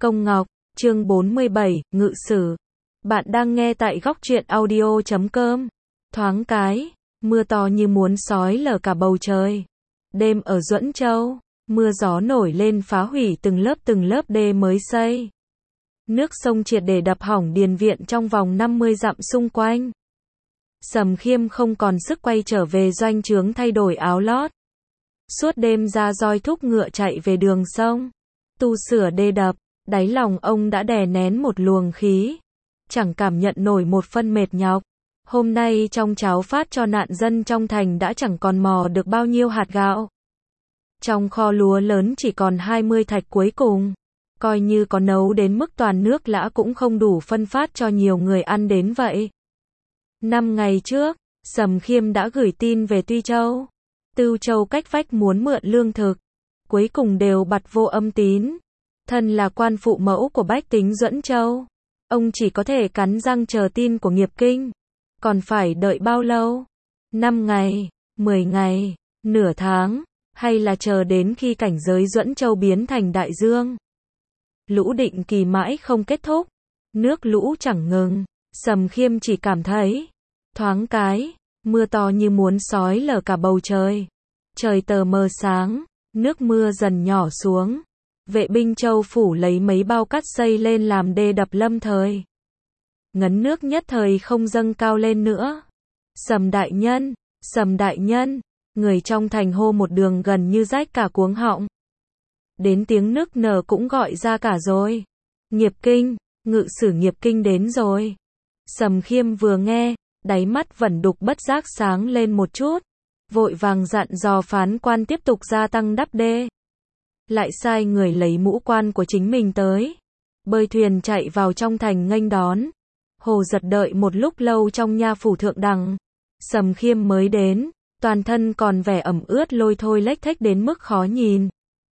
Công Ngọc, chương 47, Ngự Sử. Bạn đang nghe tại góc truyện audio.com. Thoáng cái, mưa to như muốn xói lở cả bầu trời. Đêm ở Duẫn Châu, mưa gió nổi lên phá hủy từng lớp đê mới xây. Nước sông triệt để đập hỏng điền viện trong vòng 50 dặm xung quanh. Sầm Khiêm không còn sức quay trở về doanh trướng thay đổi áo lót. Suốt đêm ra roi thúc ngựa chạy về đường sông, tu sửa đê đập, đáy lòng ông đã đè nén một luồng khí, chẳng cảm nhận nổi một phân mệt nhọc. Hôm nay trong cháo phát cho nạn dân trong thành đã chẳng còn mò được bao nhiêu hạt gạo. Trong kho lúa lớn chỉ còn 20 thạch cuối cùng, coi như có nấu đến mức toàn nước lã cũng không đủ phân phát cho nhiều người ăn đến vậy. 5 ngày trước, Sầm Khiêm đã gửi tin về Tuy Châu, Tưu Châu cách vách muốn mượn lương thực, cuối cùng đều bặt vô âm tín. Thân là quan phụ mẫu của bách tính Duẫn Châu, ông chỉ có thể cắn răng chờ tin của Nghiệp Kinh. Còn phải đợi bao lâu? 5 ngày, 10 ngày, nửa tháng, hay là chờ đến khi cảnh giới Duẫn Châu biến thành đại dương? Lũ định kỳ mãi không kết thúc, nước lũ chẳng ngừng, Sầm Khiêm chỉ cảm thấy, thoáng cái, mưa to như muốn xói lở cả bầu trời. Trời tờ mờ sáng, nước mưa dần nhỏ xuống. Vệ binh Châu phủ lấy mấy bao cát xây lên làm đê đập lâm thời. Ngấn nước nhất thời không dâng cao lên nữa. Sầm đại nhân, người trong thành hô một đường gần như rách cả cuống họng. Đến tiếng nức nở cũng gọi ra cả rồi. Nghiệp Kinh, ngự sử Nghiệp Kinh đến rồi. Sầm Khiêm vừa nghe, đáy mắt vẫn đục bất giác sáng lên một chút. Vội vàng dặn dò phán quan tiếp tục gia tăng đắp đê. Lại sai người lấy mũ quan của chính mình tới. Bơi thuyền chạy vào trong thành nghênh đón. Hồ Giật đợi một lúc lâu trong nha phủ thượng đẳng. Sầm Khiêm mới đến, toàn thân còn vẻ ẩm ướt lôi thôi lếch thếch đến mức khó nhìn.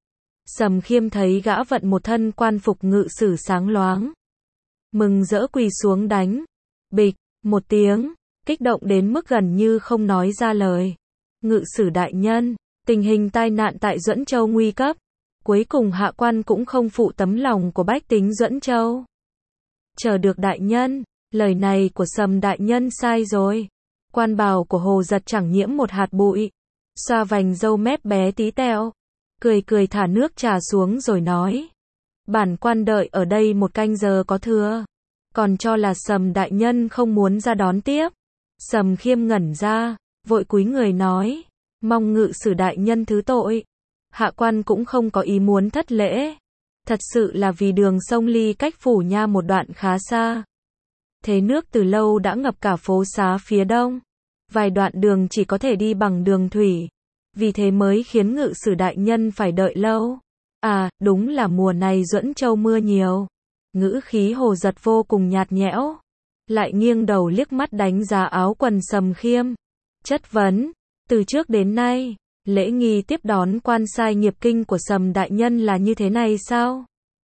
Sầm Khiêm thấy gã vận một thân quan phục ngự sử sáng loáng. Mừng rỡ quỳ xuống đánh. Bịch, một tiếng, kích động đến mức gần như không nói ra lời. Ngự sử đại nhân, tình hình tai nạn tại Duẫn Châu nguy cấp. Cuối cùng hạ quan cũng không phụ tấm lòng của bách tính Duẫn Châu. Chờ được đại nhân, lời này của Sầm đại nhân sai rồi. Quan bào của Hồ Giật chẳng nhiễm một hạt bụi. Xoa vành râu mép bé tí tẹo. Cười thả nước trà xuống rồi nói. Bản quan đợi ở đây một canh giờ có thừa. Còn cho là Sầm đại nhân không muốn ra đón tiếp. Sầm Khiêm ngẩn ra, vội cúi người nói. Mong ngự sử đại nhân thứ tội. Hạ quan cũng không có ý muốn thất lễ. Thật sự là vì đường sông ly cách phủ nha một đoạn khá xa. Thế nước từ lâu đã ngập cả phố xá phía đông. Vài đoạn đường chỉ có thể đi bằng đường thủy. Vì thế mới khiến ngự sử đại nhân phải đợi lâu. À, đúng là mùa này Duẫn Châu mưa nhiều. Ngữ khí Hồ Giật vô cùng nhạt nhẽo. Lại nghiêng đầu liếc mắt đánh giá áo quần Sầm Khiêm. Chất vấn, từ trước đến nay, lễ nghi tiếp đón quan sai Nghiệp Kinh của Sầm đại nhân là như thế này sao?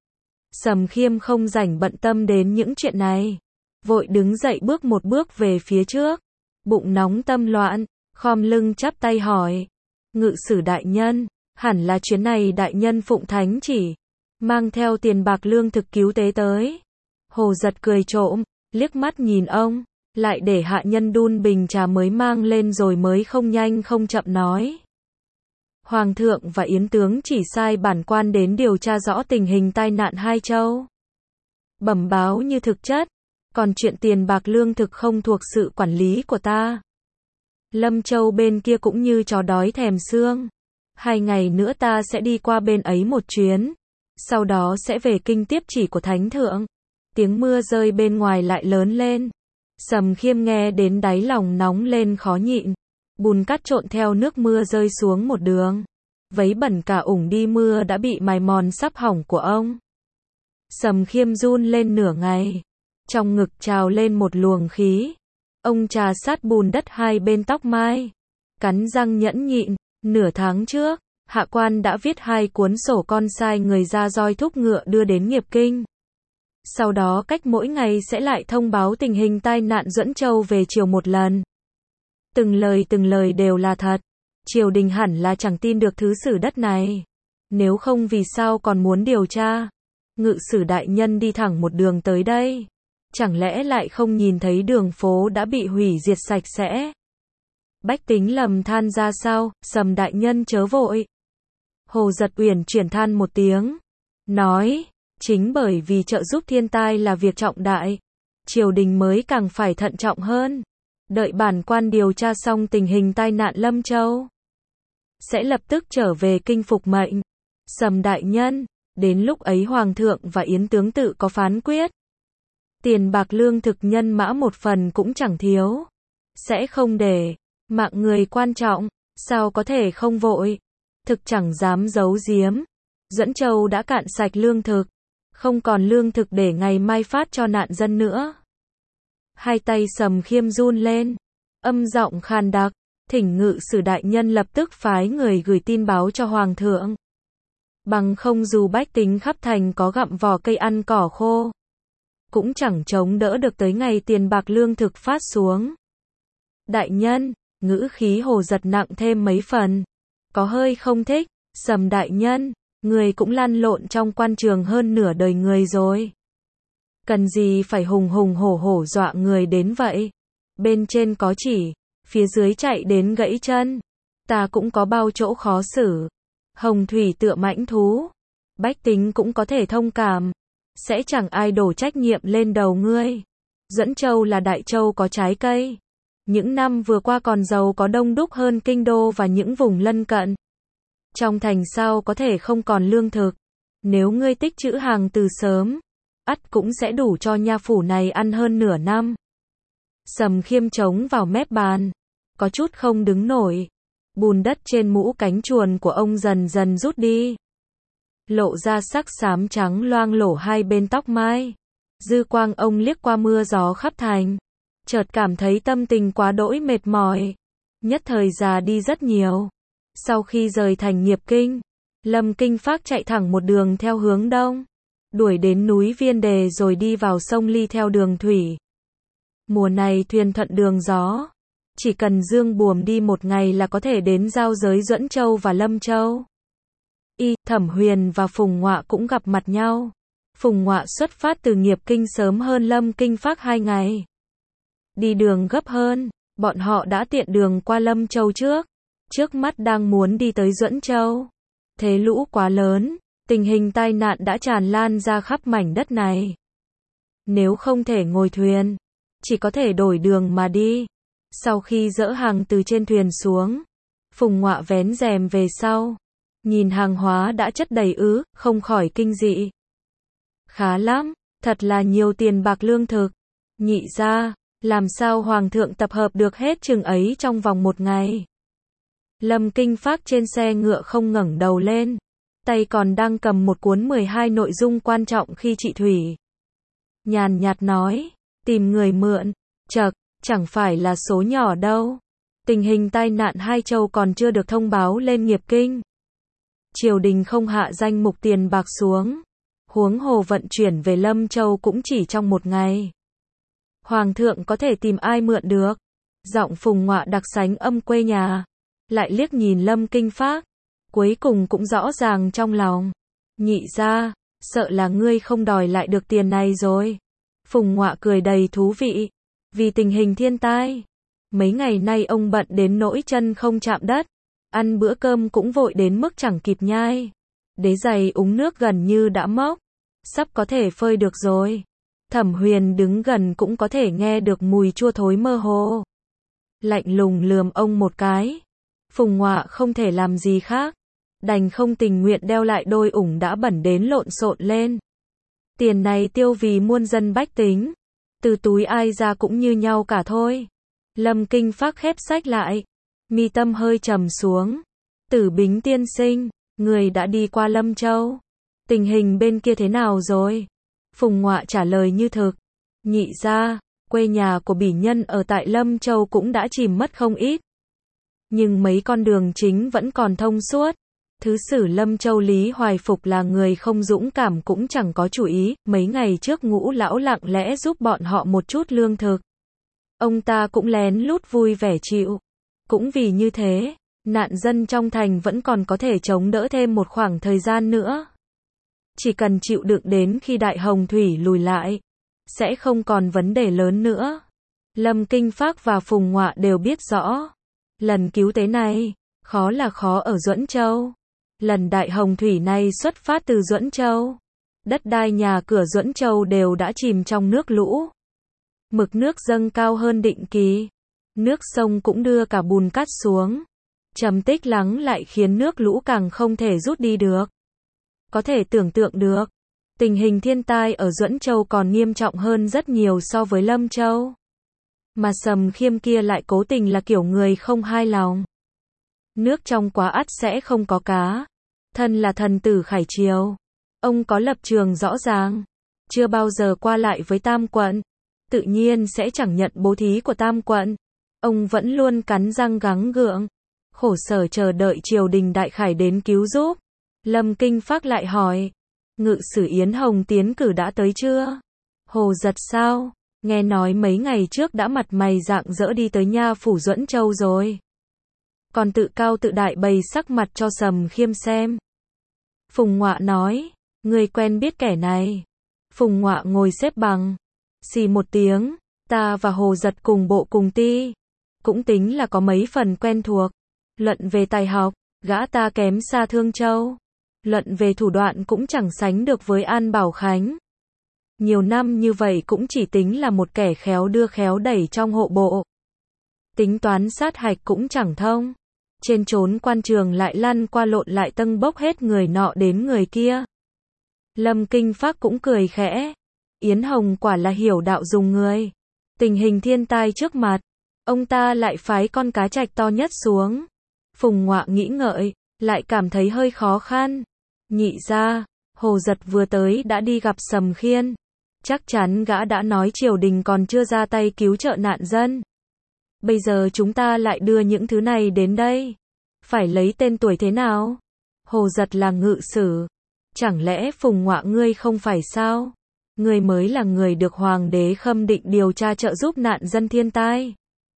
Sầm Khiêm không rảnh bận tâm đến những chuyện này. Vội đứng dậy bước một bước về phía trước. Bụng nóng tâm loạn, khom lưng chắp tay hỏi. Ngự sử đại nhân, hẳn là chuyến này đại nhân phụng thánh chỉ. Mang theo tiền bạc lương thực cứu tế tới. Hồ Giật cười trộm, liếc mắt nhìn ông. Lại để hạ nhân đun bình trà mới mang lên rồi mới không nhanh không chậm nói. Hoàng thượng và Yến tướng chỉ sai bản quan đến điều tra rõ tình hình tai nạn hai châu. Bẩm báo như thực chất, còn chuyện tiền bạc lương thực không thuộc sự quản lý của ta. Lâm Châu bên kia cũng như chó đói thèm xương. 2 ngày nữa ta sẽ đi qua bên ấy một chuyến. Sau đó sẽ về kinh tiếp chỉ của Thánh Thượng. Tiếng mưa rơi bên ngoài lại lớn lên. Sầm Khiêm nghe đến đáy lòng nóng lên khó nhịn. Bùn cát trộn theo nước mưa rơi xuống một đường. Váy bẩn cả ủng đi mưa đã bị mài mòn sắp hỏng của ông. Sầm Khiêm run lên nửa ngày. Trong ngực trào lên một luồng khí. Ông trà sát bùn đất hai bên tóc mai. Cắn răng nhẫn nhịn. Nửa tháng trước, hạ quan đã viết 2 cuốn sổ con sai người ra roi thúc ngựa đưa đến Nghiệp Kinh. Sau đó cách mỗi ngày sẽ lại thông báo tình hình tai nạn Duẫn Châu về chiều một lần. Từng lời đều là thật. Triều đình hẳn là chẳng tin được thứ sử đất này. Nếu không vì sao còn muốn điều tra. ngự sử đại nhân đi thẳng một đường tới đây. Chẳng lẽ lại không nhìn thấy đường phố đã bị hủy diệt sạch sẽ? Bách tính lầm than ra sao, Sầm đại nhân chớ vội. Hồ Giật Uyển chuyển than một tiếng, nói, chính bởi vì trợ giúp thiên tai là việc trọng đại, triều đình mới càng phải thận trọng hơn. Đợi bản quan điều tra xong tình hình tai nạn Lâm Châu, sẽ lập tức trở về kinh phục mệnh. Sầm đại nhân, đến lúc ấy Hoàng thượng và Yến tướng tự có phán quyết. Tiền bạc lương thực nhân mã một phần cũng chẳng thiếu. Sẽ không để mạng người quan trọng, sao có thể không vội. Thực chẳng dám giấu giếm. Duẫn Châu đã cạn sạch lương thực, không còn lương thực để ngày mai phát cho nạn dân nữa. Hai tay Sầm Khiêm run lên, âm giọng khàn đặc, thỉnh ngự sử đại nhân lập tức phái người gửi tin báo cho Hoàng thượng. Bằng không dù bách tính khắp thành có gặm vỏ cây ăn cỏ khô, cũng chẳng chống đỡ được tới ngày tiền bạc lương thực phát xuống. Đại nhân, ngữ khí Hồ Giật nặng thêm mấy phần, có hơi không thích. Sầm đại nhân, người cũng lăn lộn trong quan trường hơn nửa đời người rồi. Cần gì phải hùng hùng hổ hổ dọa người đến vậy? Bên trên có chỉ, phía dưới chạy đến gãy chân. Ta cũng có bao chỗ khó xử. Hồng thủy tựa mãnh thú. Bách tính cũng có thể thông cảm. Sẽ chẳng ai đổ trách nhiệm lên đầu ngươi. Duẫn Châu là đại châu có trái cây. Những năm vừa qua còn giàu có đông đúc hơn kinh đô và những vùng lân cận. Trong thành sao có thể không còn lương thực. Nếu ngươi tích trữ hàng từ sớm, ắt cũng sẽ đủ cho nha phủ này ăn hơn nửa năm. Sầm Khiêm chống vào mép bàn, có chút không đứng nổi. Bùn đất trên mũ cánh chuồn của ông dần dần rút đi, lộ ra sắc xám trắng loang lổ hai bên tóc mai. Dư quang ông liếc qua mưa gió khắp thành, chợt cảm thấy tâm tình quá đỗi mệt mỏi, nhất thời già đi rất nhiều. Sau khi rời thành Nghiệp Kinh, Lâm Kinh Phác chạy thẳng một đường theo hướng đông, đuổi đến núi Viên Đề rồi đi vào sông Ly theo đường thủy. Mùa này thuyền thuận đường gió, chỉ cần dương buồm đi một ngày là có thể đến giao giới Duẫn Châu và Lâm Châu. Thẩm Huyền và Phùng Ngọa cũng gặp mặt nhau. Phùng Ngọa xuất phát từ Nghiệp Kinh sớm hơn Lâm Kinh Phác 2 ngày. Đi đường gấp hơn, bọn họ đã tiện đường qua Lâm Châu trước mắt đang muốn đi tới Duẫn Châu. Thế lũ quá lớn, tình hình tai nạn đã tràn lan ra khắp mảnh đất này. Nếu không thể ngồi thuyền, chỉ có thể đổi đường mà đi. Sau khi dỡ hàng từ trên thuyền xuống, Phùng Ngọa vén rèm về sau, nhìn hàng hóa đã chất đầy không khỏi kinh dị. Khá lắm, thật là nhiều tiền bạc lương thực. Nhị ra, làm sao Hoàng thượng tập hợp được hết chừng ấy trong vòng một ngày? Lâm Kinh Phác trên xe ngựa không ngẩng đầu lên, tay còn đang cầm một cuốn 12 nội dung quan trọng khi chị Thủy. Nhàn nhạt nói, tìm người mượn, chẳng phải là số nhỏ đâu. Tình hình tai nạn hai châu còn chưa được thông báo lên Nghiệp Kinh. Triều đình không hạ danh mục tiền bạc xuống, huống hồ vận chuyển về Lâm Châu cũng chỉ trong một ngày. Hoàng thượng có thể tìm ai mượn được? Giọng Phùng Ngọa đặc sánh âm quê nhà, lại liếc nhìn Lâm Kinh Phác, cuối cùng cũng rõ ràng trong lòng. Nhị ra, sợ là ngươi không đòi lại được tiền này rồi. Phùng Ngọa cười đầy thú vị, vì tình hình thiên tai, mấy ngày nay ông bận đến nỗi chân không chạm đất, ăn bữa cơm cũng vội đến mức chẳng kịp nhai. Đế giày uống nước gần như đã mốc, sắp có thể phơi được rồi. Thẩm Huyền đứng gần cũng có thể nghe được mùi chua thối mơ hồ. Lạnh lùng lườm ông một cái. Phùng Ngọa không thể làm gì khác, đành không tình nguyện đeo lại đôi ủng đã bẩn đến lộn xộn lên. Tiền này tiêu vì muôn dân bách tính, từ túi ai ra cũng như nhau cả thôi. Lâm Kinh Phác khép sách lại, mi tâm hơi trầm xuống. Tử Bính tiên sinh, người đã đi qua Lâm Châu, tình hình bên kia thế nào rồi? Phùng Ngọa trả lời như thực. Nhị ra, quê nhà của bỉ nhân ở tại Lâm Châu cũng đã chìm mất không ít, nhưng mấy con đường chính vẫn còn thông suốt. Thứ sử Lâm Châu Lý Hoài Phục là người không dũng cảm cũng chẳng có chủ ý. Mấy ngày trước Ngũ lão lặng lẽ giúp bọn họ một chút lương thực, ông ta cũng lén lút vui vẻ chịu. Cũng vì như thế, nạn dân trong thành vẫn còn có thể chống đỡ thêm một khoảng thời gian nữa. chỉ cần chịu đựng đến khi đại hồng thủy lùi lại, sẽ không còn vấn đề lớn nữa. Lâm Kinh Phác và Phùng Ngoạ đều biết rõ, lần cứu tế này, khó là khó ở Duẫn Châu. Lần đại hồng thủy này xuất phát từ Duẫn Châu. Đất đai nhà cửa Duẫn Châu đều đã chìm trong nước lũ. Mực nước dâng cao hơn định kỳ. Nước sông cũng đưa cả bùn cát xuống. Trầm tích lắng lại khiến nước lũ càng không thể rút đi được. Có thể tưởng tượng được, tình hình thiên tai ở Duẫn Châu còn nghiêm trọng hơn rất nhiều so với Lâm Châu. Mà Sầm Khiêm kia lại cố tình là kiểu người không hai lòng. Nước trong quá ắt sẽ không có cá. Thân là thần tử Khải Triều. Ông có lập trường rõ ràng. Chưa bao giờ qua lại với Tam Quận. Tự nhiên sẽ chẳng nhận bố thí của Tam Quận. Ông vẫn luôn cắn răng gắng gượng. Khổ sở chờ đợi triều đình Đại Khải đến cứu giúp. Lâm Kinh Phác lại hỏi. Ngự sử Yến Hồng tiến cử đã tới chưa? Hồ Giật sao? Nghe nói mấy ngày trước đã mặt mày rạng rỡ đi tới nha phủ Duẫn Châu rồi. Còn tự cao tự đại bày sắc mặt cho Sầm Khiêm xem. Phùng Ngoạ nói, người quen biết kẻ này. Phùng Ngoạ ngồi xếp bằng. Xì một tiếng, ta và Hồ Giật cùng bộ cùng ti. Cũng tính là có mấy phần quen thuộc. Luận về tài học, gã ta kém xa Thương Châu. Luận về thủ đoạn cũng chẳng sánh được với An Bảo Khánh. Nhiều năm như vậy cũng chỉ tính là một kẻ khéo đưa khéo đẩy trong hộ bộ. Tính toán sát hạch cũng chẳng thông. Trên trốn quan trường lại lăn qua lộn lại tâng bốc hết người nọ đến người kia. Lâm Kinh Phác cũng cười khẽ. Yến Hồng quả là hiểu đạo dùng người. Tình hình thiên tai trước mặt, ông ta lại phái con cá trạch to nhất xuống. Phùng Ngoạ nghĩ ngợi, lại cảm thấy hơi khó khăn. Nhị ra, Hồ Giật vừa tới đã đi gặp Sầm Khiên. Chắc chắn gã đã nói triều đình còn chưa ra tay cứu trợ nạn dân. Bây giờ chúng ta lại đưa những thứ này đến đây. Phải lấy tên tuổi thế nào? Hồ Giật là ngự sử. Chẳng lẽ Phùng Ngoạ ngươi không phải sao? Ngươi mới là người được hoàng đế khâm định điều tra trợ giúp nạn dân thiên tai.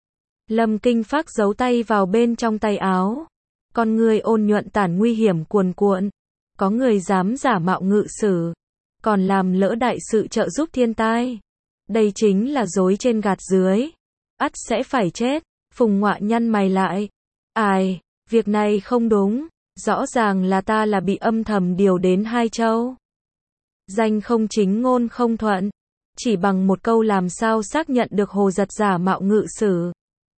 Lâm Kinh Phác giấu tay vào bên trong tay áo. Con ngươi ôn nhuận tản nguy hiểm cuồn cuộn. Có người dám giả mạo ngự sử, còn làm lỡ đại sự trợ giúp thiên tai. Đây chính là dối trên gạt dưới. Ắt sẽ phải chết. Phùng Ngoạ nhăn mày lại. Ai, việc này không đúng. Rõ ràng là ta là bị âm thầm điều đến Hai Châu. Danh không chính ngôn không thuận. Chỉ bằng một câu làm sao xác nhận được Hồ Giật giả mạo ngự sử.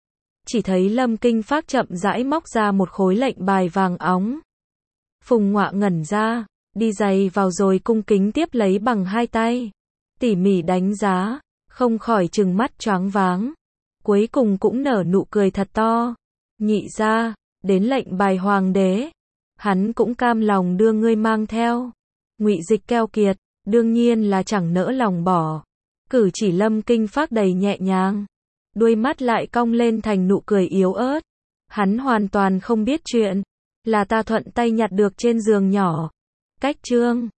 Chỉ thấy Lâm Kinh Phác chậm rãi móc ra một khối lệnh bài vàng óng. Phùng Ngoạ ngẩn ra, đi giày vào rồi cung kính tiếp lấy bằng hai tay. Tỉ mỉ đánh giá, không khỏi trừng mắt choáng váng. Cuối cùng cũng nở nụ cười thật to. Nhị ra, đến lệnh bài hoàng đế. Hắn cũng cam lòng đưa ngươi mang theo. Ngụy Dịch keo kiệt, đương nhiên là chẳng nỡ lòng bỏ. Cử chỉ Lâm Kinh Phác đầy nhẹ nhàng. Đuôi mắt lại cong lên thành nụ cười yếu ớt. Hắn hoàn toàn không biết chuyện. Là ta thuận tay nhặt được trên giường nhỏ. Cách chương